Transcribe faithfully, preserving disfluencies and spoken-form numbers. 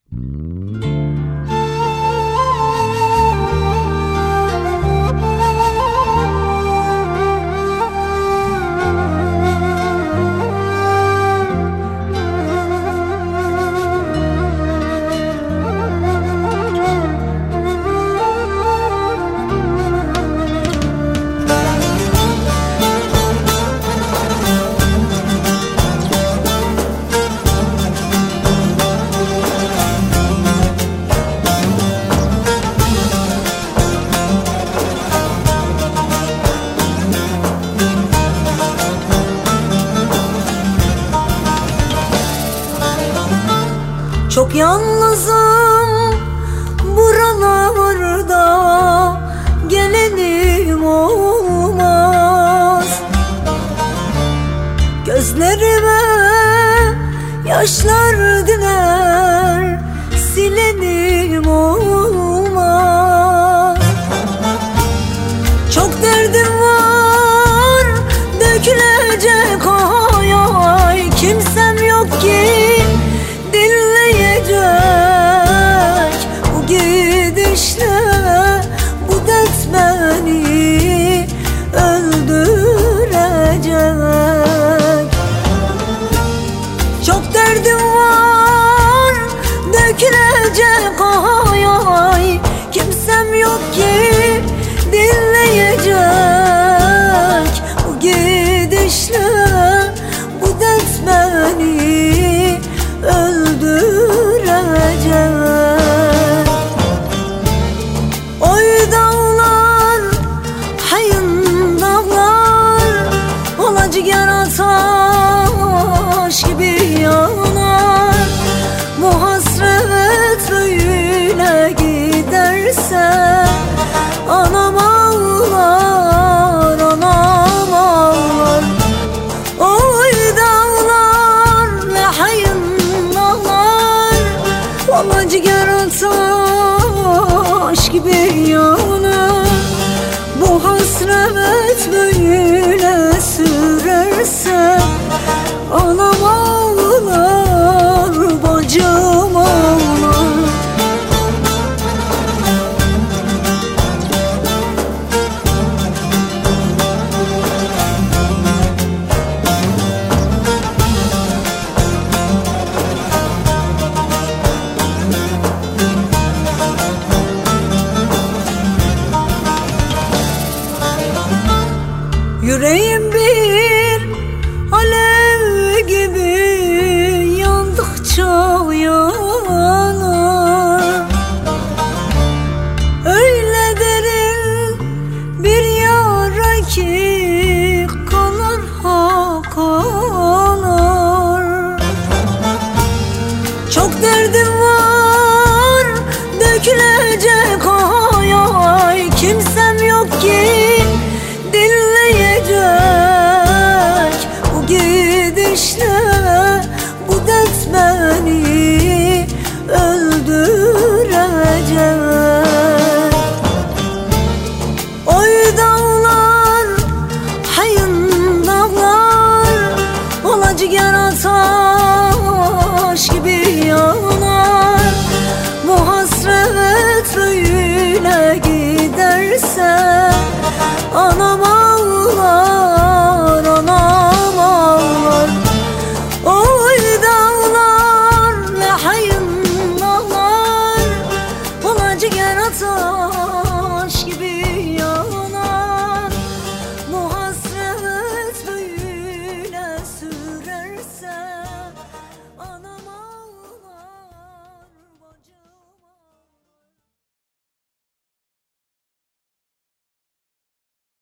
Çok yalnızım buralarda, gelenim olmaz. Gözlerime yaşlar diner, silenim olmaz. Çok derdim var, dökülecek ay ay. Kimsem yok ki dinleyecek bu gidişle. Bu dert beni öldürecek. Çok derdim var, dökülecek ay ay. Kimsem yok ki dinleyecek bu gidişle. Bu dert beni öldürecek. Oy dağlar, hayın dağlar, olacak taş gibi yanar. Bu hasret böyle giderse anam ağlar, anam ağlar. Oy dağlar, hayın dağlar, olacak taş gibi yanar. Bu hasret böyle sürerse anam